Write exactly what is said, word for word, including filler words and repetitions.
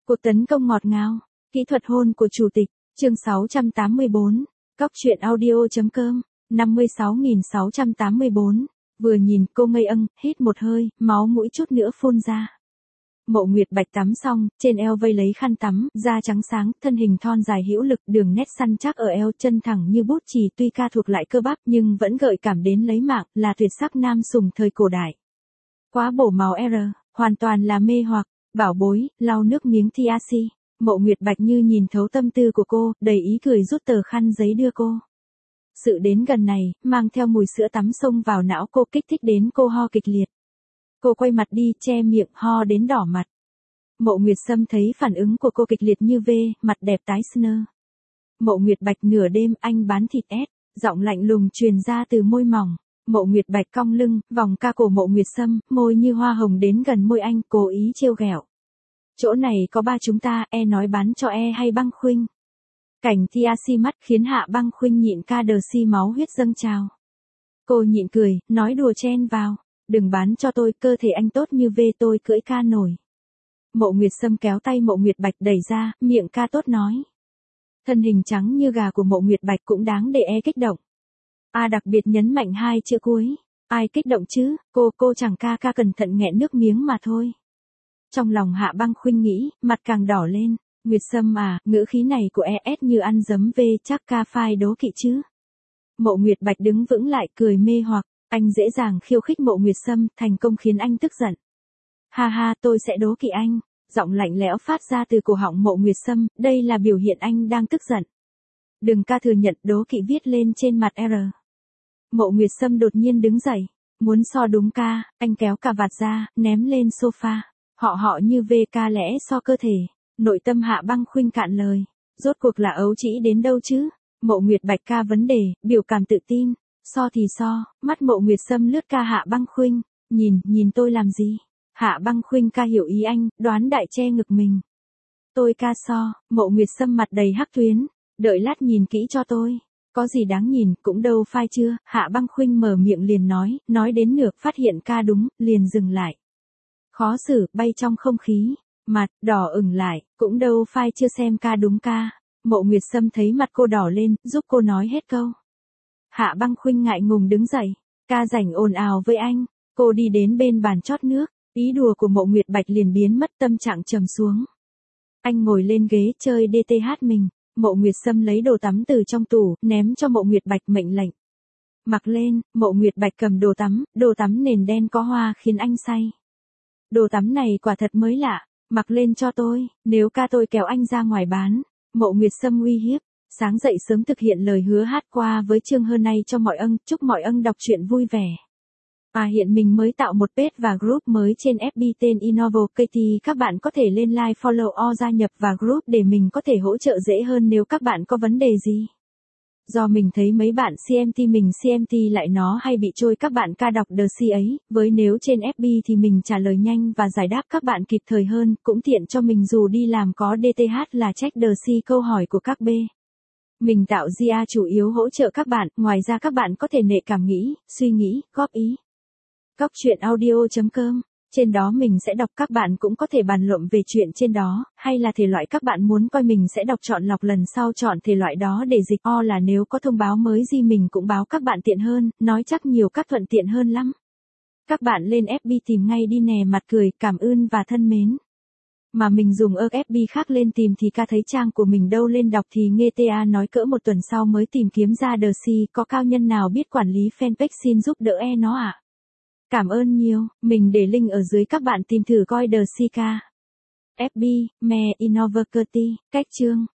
Cuộc tấn công ngọt ngào, kỹ thuật hôn của chủ tịch, chương sáu trăm tám mươi bốn, cóc truyện audio.com, năm mươi sáu nghìn sáu trăm tám mươi bốn, vừa nhìn cô ngây âng, hít một hơi, máu mũi chút nữa phun ra. Mộ Nguyệt Bạch tắm xong, trên eo vây lấy khăn tắm, da trắng sáng, thân hình thon dài hữu lực, đường nét săn chắc ở eo, chân thẳng như bút chì, tuy ca thuộc lại cơ bắp nhưng vẫn gợi cảm đến lấy mạng, là tuyệt sắc nam sùng thời cổ đại. Quá bổ màu R, hoàn toàn là mê hoặc, bảo bối, lau nước miếng Thiaxi. Mộ Nguyệt Bạch như nhìn thấu tâm tư của cô, đầy ý cười rút tờ khăn giấy đưa cô. Sự đến gần này, mang theo mùi sữa tắm xông vào não cô, kích thích đến cô ho kịch liệt. Cô quay mặt đi, che miệng, ho đến đỏ mặt. Mộ Nguyệt Sâm thấy phản ứng của cô kịch liệt như V, mặt đẹp tái sơ. Mộ Nguyệt Bạch nửa đêm anh bán thịt ép, giọng lạnh lùng truyền ra từ môi mỏng. Mộ Nguyệt Bạch cong lưng, vòng ca cổ Mộ Nguyệt Sâm, môi như hoa hồng đến gần môi anh, cố ý trêu ghẹo. Chỗ này có ba chúng ta, e nói bán cho e hay Băng Khuynh. Cảnh Thiaxi mắt khiến Hạ Băng Khuynh nhịn ca đờ si máu huyết dâng trào. Cô nhịn cười, nói đùa chen vào. Đừng bán cho tôi, cơ thể anh tốt như V tôi cưỡi ca nổi. Mộ Nguyệt Sâm kéo tay Mộ Nguyệt Bạch đẩy ra, miệng ca tốt nói. Thân hình trắng như gà của Mộ Nguyệt Bạch cũng đáng để e kích động. A đặc biệt nhấn mạnh hai chữ cuối. Ai kích động chứ, cô cô chẳng ca ca cẩn thận nghẹn nước miếng mà thôi. Trong lòng Hạ Băng Khuynh nghĩ, mặt càng đỏ lên. Nguyệt Sâm à, ngữ khí này của e S như ăn giấm V, chắc ca phai đố kỵ chứ. Mộ Nguyệt Bạch đứng vững lại, cười mê hoặc. Anh dễ dàng khiêu khích Mộ Nguyệt Sâm, thành công khiến anh tức giận. Ha ha, tôi sẽ đố kỵ anh. Giọng lạnh lẽo phát ra từ cổ họng Mộ Nguyệt Sâm, đây là biểu hiện anh đang tức giận. Đừng ca thừa nhận, đố kỵ viết lên trên mặt R. Mộ Nguyệt Sâm đột nhiên đứng dậy. Muốn so đúng ca, anh kéo cà vạt ra, ném lên sofa. Họ họ như V ca lẽ so cơ thể. Nội tâm Hạ Băng Khuynh cạn lời. Rốt cuộc là ấu trĩ đến đâu chứ? Mộ Nguyệt Bạch ca vấn đề, biểu cảm tự tin. So thì so, mắt Mộ Nguyệt Sâm lướt ca Hạ Băng Khuynh. Nhìn, nhìn tôi làm gì? Hạ Băng Khuynh ca hiểu ý anh, đoán đại che ngực mình. Tôi ca so, Mộ Nguyệt Sâm mặt đầy hắc tuyến. Đợi lát nhìn kỹ cho tôi. Có gì đáng nhìn, cũng đâu phai chưa? Hạ Băng Khuynh mở miệng liền nói, nói đến nửa phát hiện ca đúng, liền dừng lại. Khó xử, bay trong không khí. Mặt, đỏ ửng lại, cũng đâu phai chưa xem ca đúng ca. Mộ Nguyệt Sâm thấy mặt cô đỏ lên, giúp cô nói hết câu. Hạ Băng Khuynh ngại ngùng đứng dậy. Ca rảnh ồn ào với anh. Cô đi đến bên bàn chót nước. Ý đùa của Mộ Nguyệt Bạch liền biến mất, tâm trạng trầm xuống. Anh ngồi lên ghế chơi đê tê hát mình. Mộ Nguyệt Sâm lấy đồ tắm từ trong tủ, ném cho Mộ Nguyệt Bạch mệnh lệnh. Mặc lên, Mộ Nguyệt Bạch cầm đồ tắm, đồ tắm nền đen có hoa khiến anh say. Đồ tắm này quả thật mới lạ, mặc lên cho tôi, nếu ca tôi kéo anh ra ngoài bán. Mộ Nguyệt Sâm uy hiếp. Sáng dậy sớm thực hiện lời hứa hát qua với Trương Hơ nay cho mọi ân, chúc mọi ân đọc truyện vui vẻ. À hiện mình mới tạo một page và group mới trên ép bê tên InnovoKT, các bạn có thể lên like follow or gia nhập vào group để mình có thể hỗ trợ dễ hơn nếu các bạn có vấn đề gì. Do mình thấy mấy bạn xê em tê mình xê em tê lại nó hay bị trôi các bạn ca đọc the C ấy, với nếu trên ép bê thì mình trả lời nhanh và giải đáp các bạn kịp thời hơn, cũng tiện cho mình dù đi làm có đê tê hát là check the C câu hỏi của các B. Mình tạo giê a chủ yếu hỗ trợ các bạn, ngoài ra các bạn có thể nệ cảm nghĩ, suy nghĩ, góp ý. cóc truyện audio.com, trên đó mình sẽ đọc, các bạn cũng có thể bàn luận về chuyện trên đó, hay là thể loại các bạn muốn coi mình sẽ đọc chọn lọc lần sau chọn thể loại đó để dịch o là nếu có thông báo mới gì mình cũng báo các bạn tiện hơn, nói chắc nhiều các thuận tiện hơn lắm. Các bạn lên ép bê tìm ngay đi nè, mặt cười, cảm ơn và thân mến. Mà mình dùng ơ ép bê khác lên tìm thì ca thấy trang của mình đâu lên đọc thì nghe ta nói cỡ một tuần sau mới tìm kiếm ra the C, có cao nhân nào biết quản lý fanpage xin giúp đỡ e nó ạ? À? Cảm ơn nhiều, mình để link ở dưới các bạn tìm thử coi the C ca. ép bê, me, InnovoKT, cách chương.